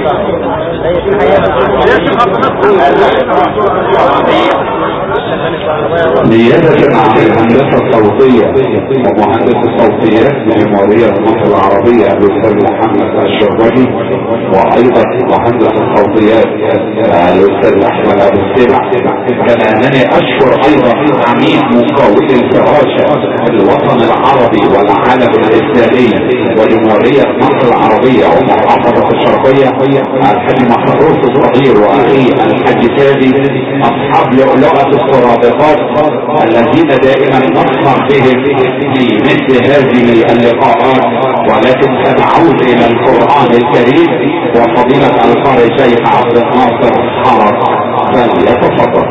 نيابة عن الهندسة الصوتية ومهندس الصوتيات بجمهورية مصر العربية الأستاذ محمد الشربجي، وأيضا مهندس الصوتيات الأستاذ أحمد أبو السبع. كما أنني أشكر أيضا عميد مقاول الفراشة الوطن العربي والعالم الإسلامي وجمهورية مصر العربية ومحافظة الشرقية الحاج محروس الصغير وأخيه الحاج سادي، أصحاب لؤلؤة السرادقات الذين دائما نفخر بهم في مثل هذه اللقاءات. ولكن سنعود إلى القرآن الكريم وفضيلة القارئ الشيخ عبد الناصر حرس فليتفضل.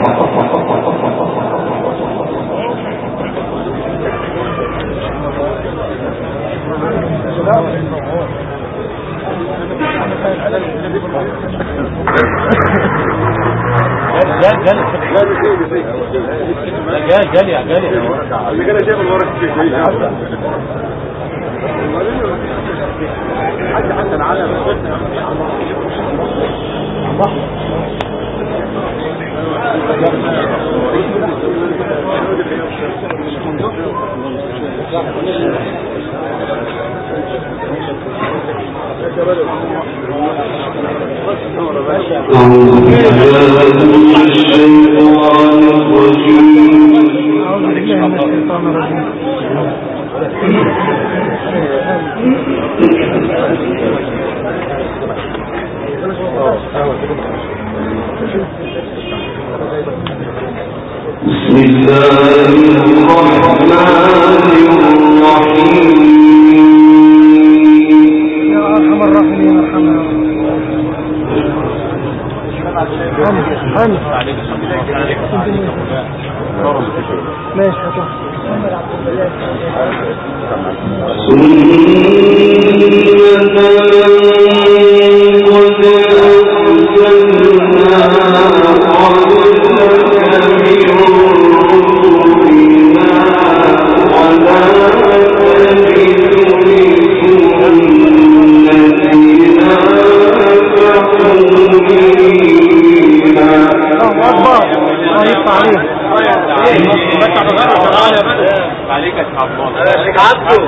جالي اللي كان شايف الورق حتى العالم بسم الله الرحمن الرحيم. يا أرحم الراحمين ارحمنا. ماشي عليك يا عبد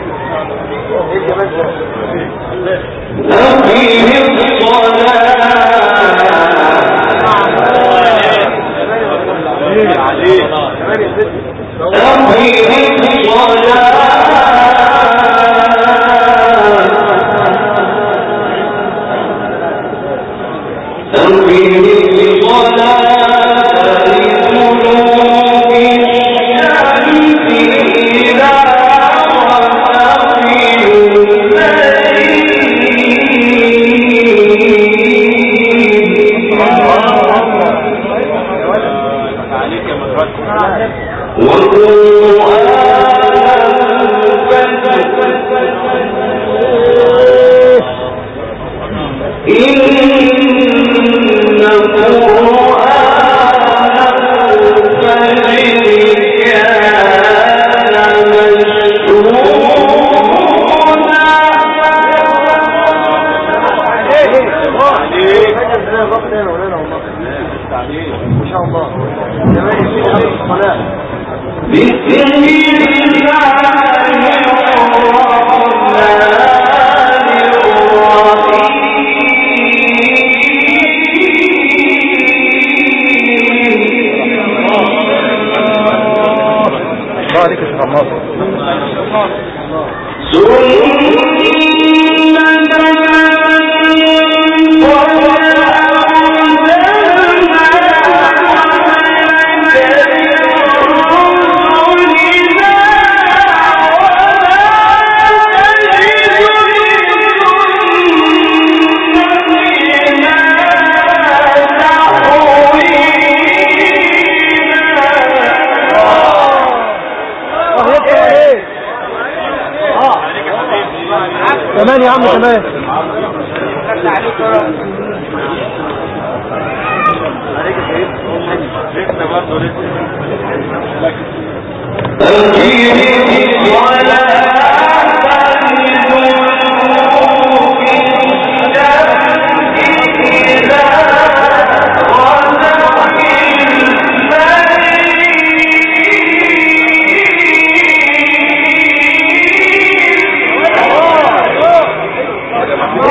كمان يا عم كمان.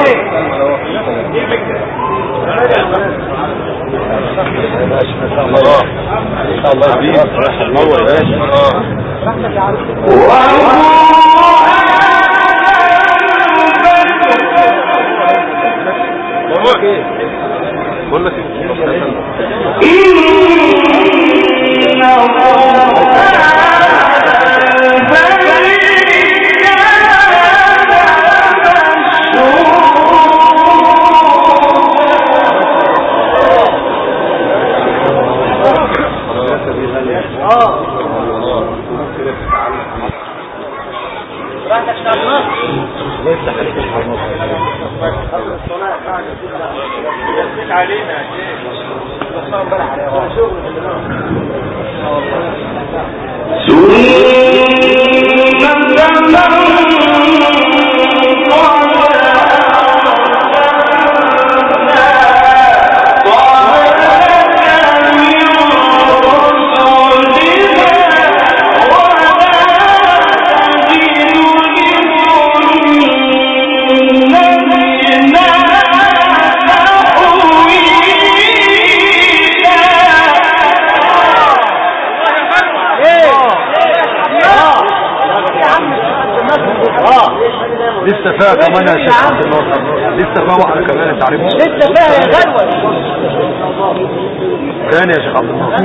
لسه فيها كمان يا شيخ عبد الناصر، لسه فيها واحدة كمان انت عارفها، لسه فيها يا غلوة كان يا شيخ عبد الناصر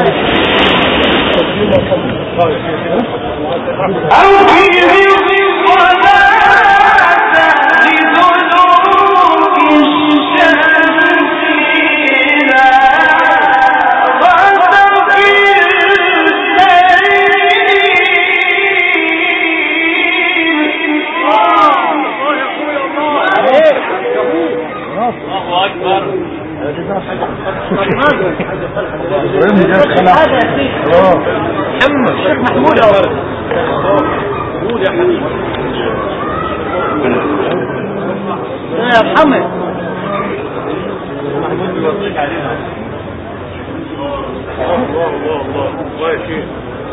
الشيخ محمود يا حبيبي يا محمد محمود بيوصيك علينا الله يا شيخ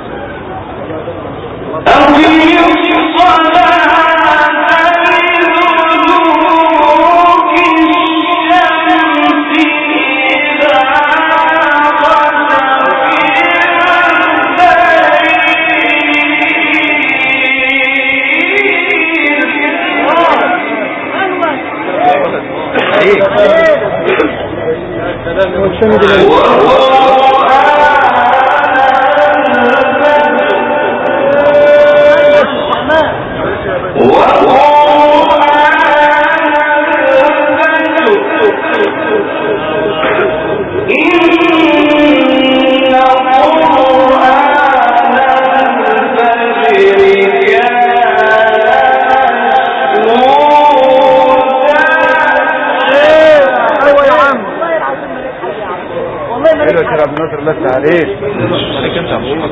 عبد الناصر لسه عليك عليك انت يا محمد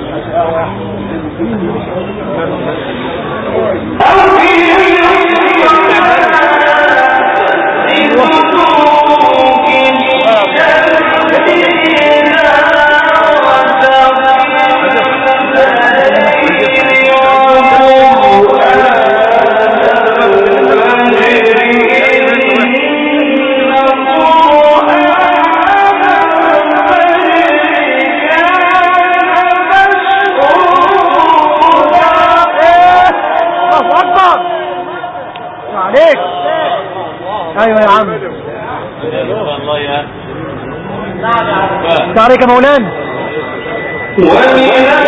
ايوه يا عم والله يا عليك يا مولانا ومن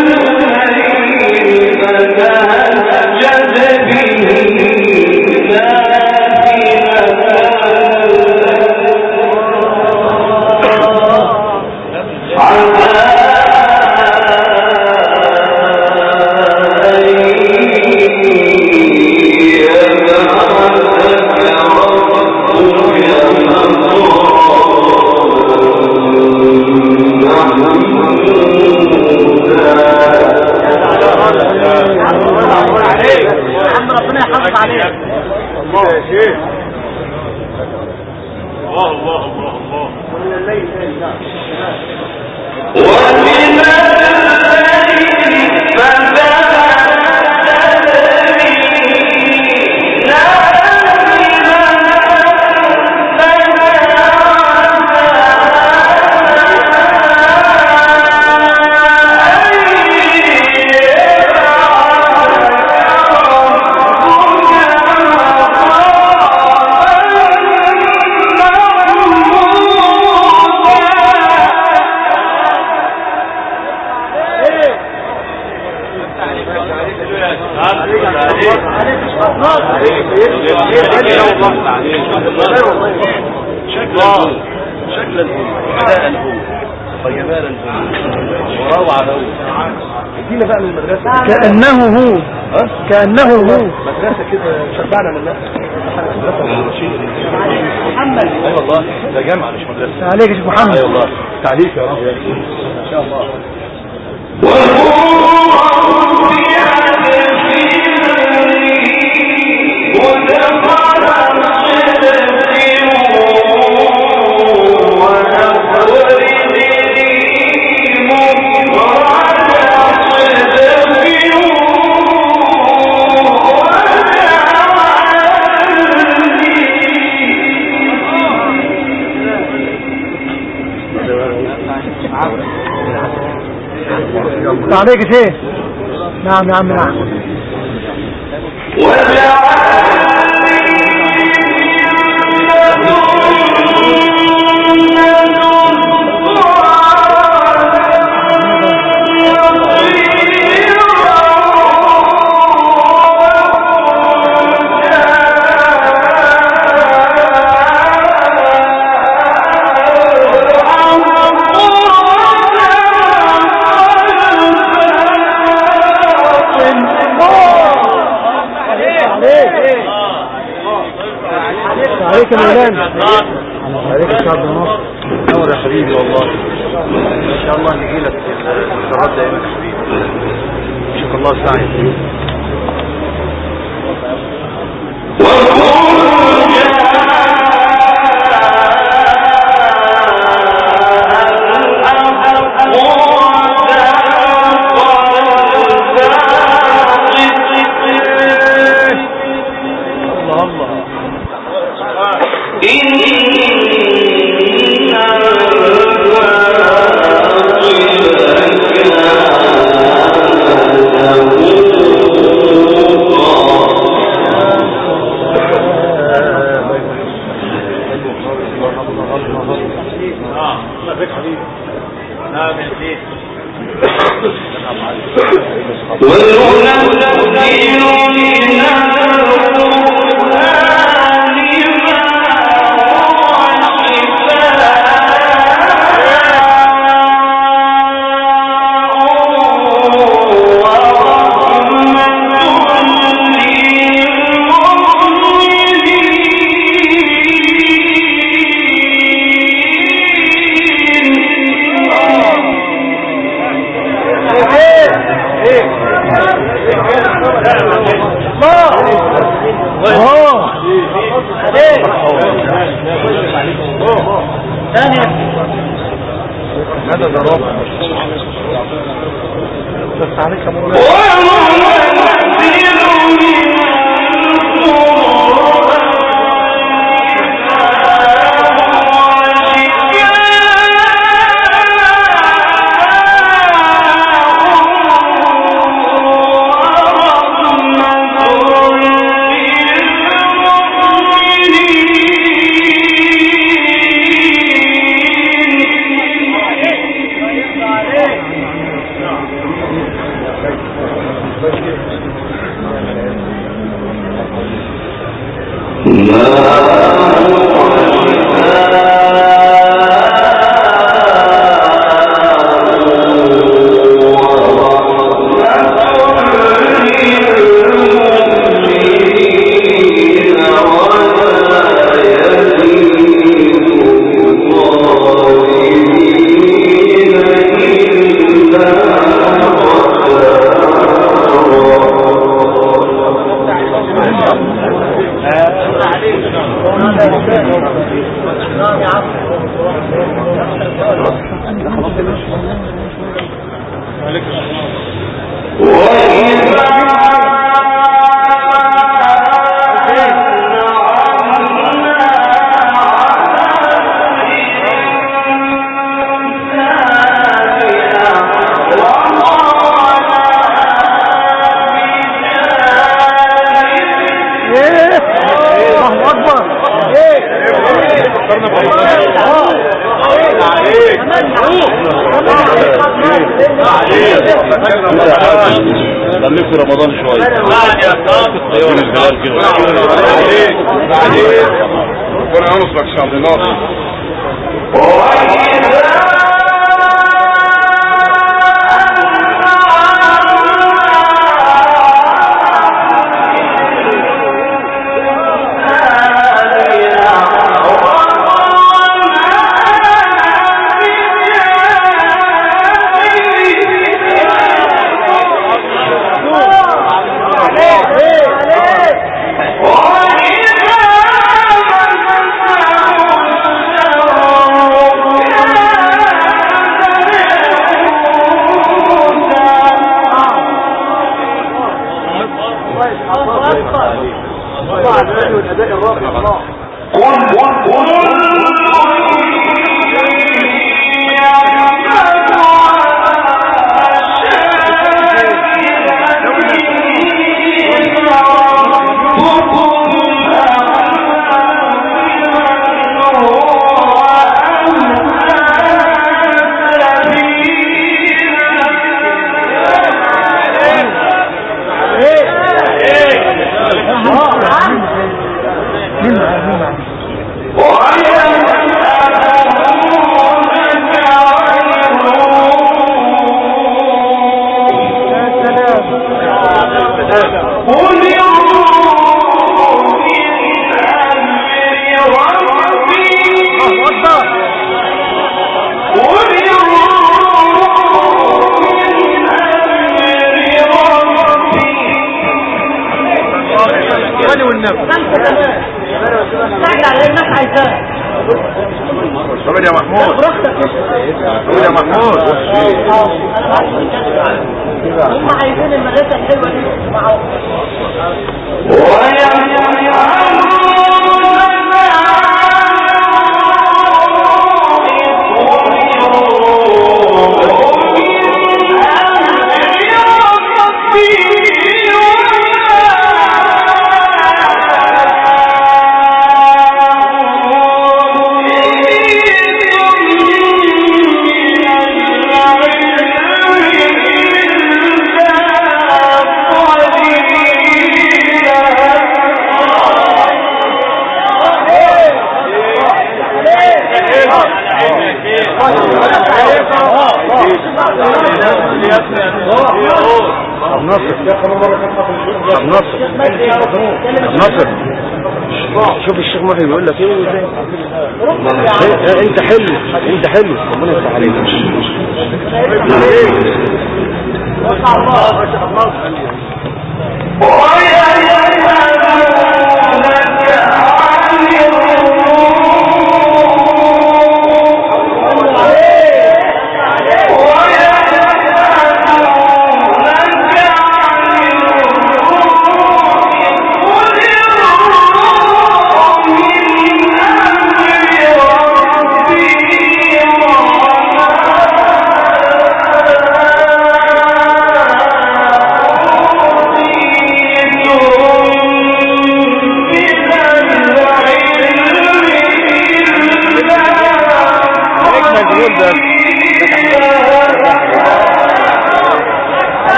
الليل فتهجد به شكلا أداء الهو وجمالا وروعة هو. ادينا بقى من المدرسة كأنه هو كأنه هو مدرسة كده شبعنا من محمد. اي والله ده جامعة مش مدرسة. عليك يا شيخ محمد. اي والله تعليق يا رب ان شاء الله. عليك يا شيخ. نعم يا عم نعم. عليك يا مولانا. عليك يا شعب مصر. نور يا حبيبي والله ان شاء الله نجي لك الشرط دايما يا حبيبي. شكر الله سعيد. هذا ضرب بس عليك امر خليك في رمضان شوية. ربنا ينصرك يا عبد الناصر. يا محمود يا محمود هم عايزين المدرسة الحلوة دي معاهم. نصر شوف الشيخ محي بيقول لك ايه انت حلو ربنا يفتح عليك.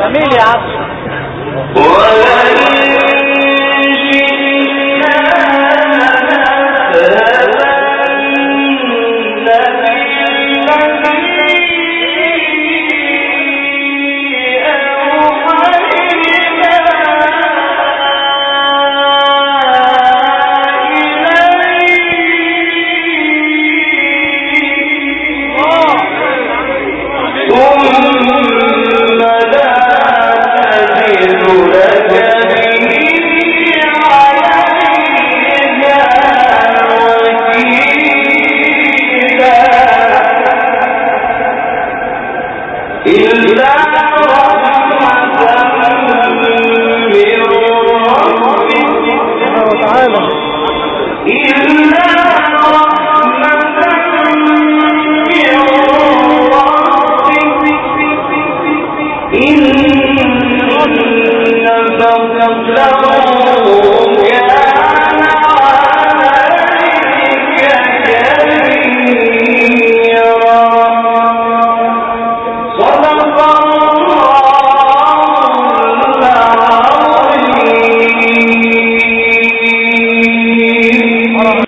جميل يا عبد. إلا